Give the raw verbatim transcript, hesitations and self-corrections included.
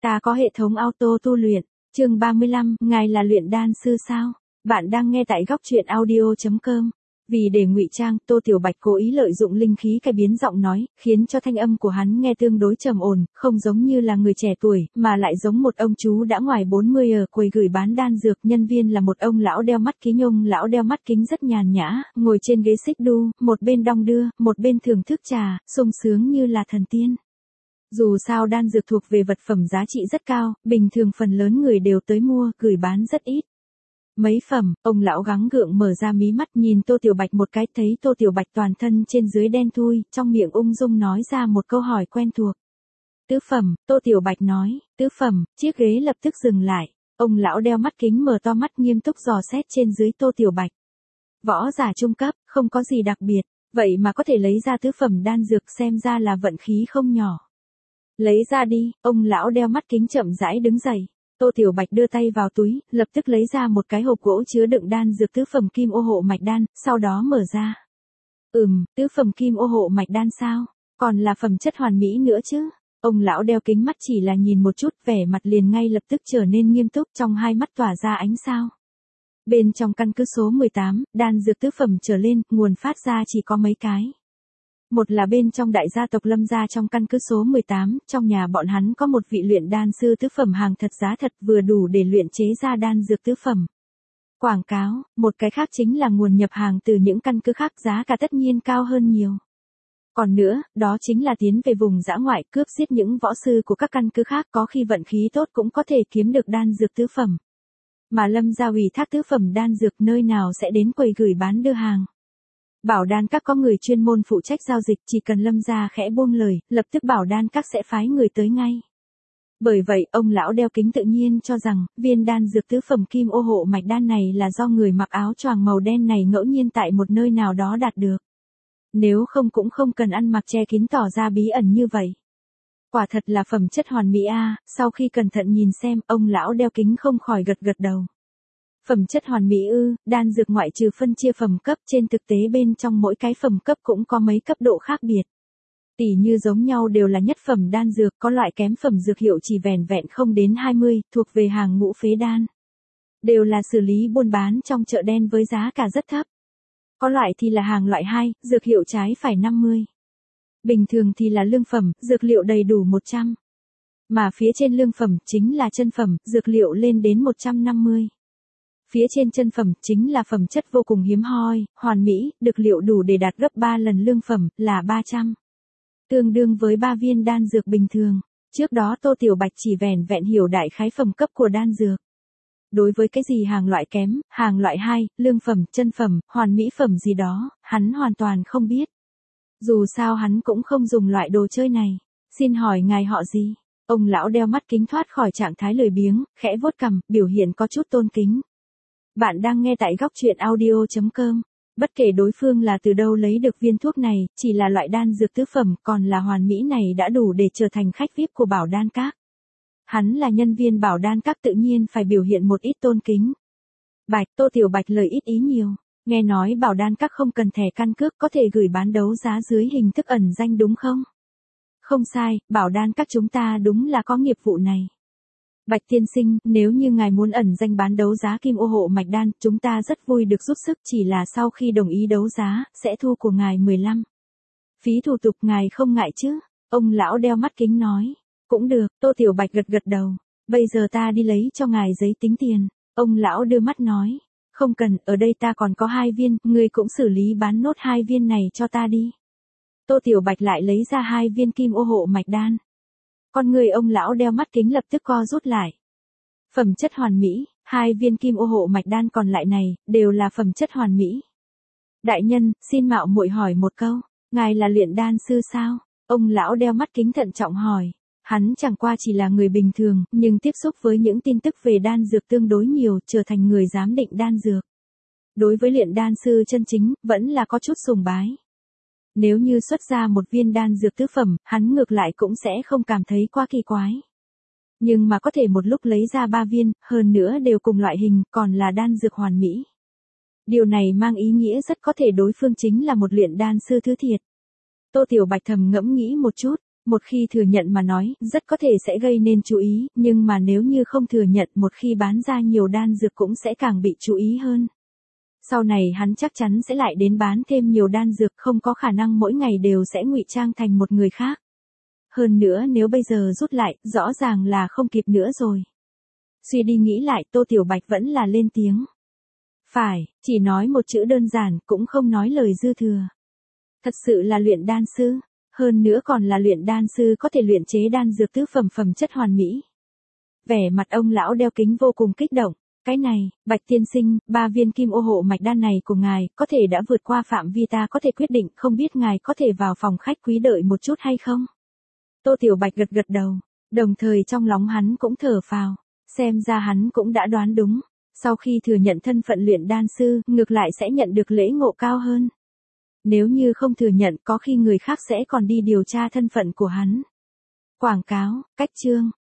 Ta có hệ thống auto tu luyện. Chương ba mươi lăm, ngài là luyện đan sư sao? Bạn đang nghe tại góc truyện audio chấm com. Vì để ngụy trang, Tô Tiểu Bạch cố ý lợi dụng linh khí cải biến giọng nói, khiến cho thanh âm của hắn nghe tương đối trầm ổn, không giống như là người trẻ tuổi, mà lại giống một ông chú đã ngoài bốn mươi ở quầy gửi bán đan dược. Nhân viên là một ông lão đeo mắt kính, ông lão đeo mắt kính rất nhàn nhã, ngồi trên ghế xích đu, một bên đong đưa, một bên thưởng thức trà, sung sướng như là thần tiên. Dù sao đan dược thuộc về vật phẩm giá trị rất cao, bình thường phần lớn người đều tới mua, gửi bán rất ít. Mấy phẩm, ông lão gắng gượng mở ra mí mắt nhìn Tô Tiểu Bạch một cái, thấy Tô Tiểu Bạch toàn thân trên dưới đen thui, trong miệng ung dung nói ra một câu hỏi quen thuộc. Tứ phẩm, Tô Tiểu Bạch nói, tứ phẩm, chiếc ghế lập tức dừng lại. Ông lão đeo mắt kính mở to mắt nghiêm túc dò xét trên dưới Tô Tiểu Bạch. Võ giả trung cấp, không có gì đặc biệt, vậy mà có thể lấy ra tứ phẩm đan dược, xem ra là vận khí không nhỏ. Lấy ra đi, ông lão đeo mắt kính chậm rãi đứng dậy. Tô Tiểu Bạch đưa tay vào túi, lập tức lấy ra một cái hộp gỗ chứa đựng đan dược tứ phẩm kim ô hộ mạch đan, sau đó mở ra. Ừm, tứ phẩm kim ô hộ mạch đan sao? Còn là phẩm chất hoàn mỹ nữa chứ? Ông lão đeo kính mắt chỉ là nhìn một chút, vẻ mặt liền ngay lập tức trở nên nghiêm túc, trong hai mắt tỏa ra ánh sao. Bên trong căn cứ số mười tám, đan dược tứ phẩm trở lên, nguồn phát ra chỉ có mấy cái. Một là bên trong đại gia tộc Lâm gia trong căn cứ số mười tám, trong nhà bọn hắn có một vị luyện đan sư tứ phẩm hàng thật giá thật, vừa đủ để luyện chế ra đan dược tứ phẩm. Quảng cáo, một cái khác chính là nguồn nhập hàng từ những căn cứ khác, giá cả tất nhiên cao hơn nhiều. Còn nữa, đó chính là tiến về vùng dã ngoại, cướp giết những võ sư của các căn cứ khác, có khi vận khí tốt cũng có thể kiếm được đan dược tứ phẩm. Mà Lâm gia ủy thác tứ phẩm đan dược, nơi nào sẽ đến quầy gửi bán đưa hàng. Bảo đan các có người chuyên môn phụ trách giao dịch, chỉ cần Lâm gia khẽ buông lời, lập tức bảo đan các sẽ phái người tới ngay. Bởi vậy, ông lão đeo kính tự nhiên cho rằng, viên đan dược tứ phẩm kim ô hộ mạch đan này là do người mặc áo choàng màu đen này ngẫu nhiên tại một nơi nào đó đạt được. Nếu không cũng không cần ăn mặc che kín tỏ ra bí ẩn như vậy. Quả thật là phẩm chất hoàn mỹ a. Sau khi cẩn thận nhìn xem, ông lão đeo kính không khỏi gật gật đầu. Phẩm chất hoàn mỹ ư? Đan dược ngoại trừ phân chia phẩm cấp, trên thực tế bên trong mỗi cái phẩm cấp cũng có mấy cấp độ khác biệt. Tỉ như giống nhau đều là nhất phẩm đan dược, có loại kém phẩm dược hiệu chỉ vẻn vẹn không đến hai mươi, thuộc về hàng ngũ phế đan. Đều là xử lý buôn bán trong chợ đen với giá cả rất thấp. Có loại thì là hàng loại hai, dược hiệu trái phải năm mươi. Bình thường thì là lương phẩm, dược liệu đầy đủ một trăm. Mà phía trên lương phẩm chính là chân phẩm, dược liệu lên đến một trăm năm mươi. Phía trên chân phẩm chính là phẩm chất vô cùng hiếm hoi, hoàn mỹ, dược liệu đủ để đạt gấp ba lần lương phẩm, là ba trăm. Tương đương với ba viên đan dược bình thường. Trước đó Tô Tiểu Bạch chỉ vẻn vẹn hiểu đại khái phẩm cấp của đan dược. Đối với cái gì hàng loại kém, hàng loại hai, lương phẩm, chân phẩm, hoàn mỹ phẩm gì đó, hắn hoàn toàn không biết. Dù sao hắn cũng không dùng loại đồ chơi này. Xin hỏi ngài họ gì? Ông lão đeo mắt kính thoát khỏi trạng thái lười biếng, khẽ vuốt cằm, biểu hiện có chút tôn kính. Bạn đang nghe tại góc truyện audio chấm com. Bất kể đối phương là từ đâu lấy được viên thuốc này, chỉ là loại đan dược tứ phẩm, còn là hoàn mỹ này đã đủ để trở thành khách vi ai pi của bảo đan các. Hắn là nhân viên bảo đan các tự nhiên phải biểu hiện một ít tôn kính. Bạch, Tô Tiểu Bạch lời ít ý nhiều. Nghe nói bảo đan các không cần thẻ căn cước, có thể gửi bán đấu giá dưới hình thức ẩn danh đúng không? Không sai, bảo đan các chúng ta đúng là có nghiệp vụ này. Bạch tiên sinh, nếu như ngài muốn ẩn danh bán đấu giá kim ô hộ mạch đan, chúng ta rất vui được giúp sức, chỉ là sau khi đồng ý đấu giá, sẽ thu của ngài mười lăm. Phí thủ tục ngài không ngại chứ? Ông lão đeo mắt kính nói. Cũng được, Tô Tiểu Bạch gật gật đầu. Bây giờ ta đi lấy cho ngài giấy tính tiền. Ông lão đưa mắt nói. Không cần, ở đây ta còn có hai viên, ngươi cũng xử lý bán nốt hai viên này cho ta đi. Tô Tiểu Bạch lại lấy ra hai viên kim ô hộ mạch đan. Con người ông lão đeo mắt kính lập tức co rút lại. Phẩm chất hoàn mỹ, hai viên kim ô hộ mạch đan còn lại này, đều là phẩm chất hoàn mỹ. Đại nhân, xin mạo muội hỏi một câu, ngài là luyện đan sư sao? Ông lão đeo mắt kính thận trọng hỏi. Hắn chẳng qua chỉ là người bình thường, nhưng tiếp xúc với những tin tức về đan dược tương đối nhiều, trở thành người giám định đan dược. Đối với luyện đan sư chân chính, vẫn là có chút sùng bái. Nếu như xuất ra một viên đan dược tứ phẩm, hắn ngược lại cũng sẽ không cảm thấy quá kỳ quái. Nhưng mà có thể một lúc lấy ra ba viên, hơn nữa đều cùng loại hình, còn là đan dược hoàn mỹ. Điều này mang ý nghĩa rất có thể đối phương chính là một luyện đan sư thứ thiệt. Tô Tiểu Bạch thầm ngẫm nghĩ một chút, Một khi thừa nhận mà nói, rất có thể sẽ gây nên chú ý, nhưng mà nếu như không thừa nhận một khi bán ra nhiều đan dược cũng sẽ càng bị chú ý hơn. Sau này hắn chắc chắn sẽ lại đến bán thêm nhiều đan dược, không có khả năng mỗi ngày đều sẽ ngụy trang thành một người khác. Hơn nữa nếu bây giờ rút lại, rõ ràng là không kịp nữa rồi. Suy đi nghĩ lại, Tô Tiểu Bạch vẫn là lên tiếng. Phải, chỉ nói một chữ đơn giản, cũng không nói lời dư thừa. Thật sự là luyện đan sư, hơn nữa còn là luyện đan sư có thể luyện chế đan dược tứ phẩm phẩm chất hoàn mỹ. Vẻ mặt ông lão đeo kính vô cùng kích động. Cái này, Bạch tiên sinh, ba viên kim ô hộ mạch đan này của ngài, có thể đã vượt qua phạm vi ta có thể quyết định, không biết ngài có thể vào phòng khách quý đợi một chút hay không? Tô Tiểu Bạch gật gật đầu, đồng thời trong lòng hắn cũng thở phào, xem ra hắn cũng đã đoán đúng. Sau khi thừa nhận thân phận luyện đan sư, ngược lại sẽ nhận được lễ ngộ cao hơn. Nếu như không thừa nhận, có khi người khác sẽ còn đi điều tra thân phận của hắn. Quảng cáo, cách chương.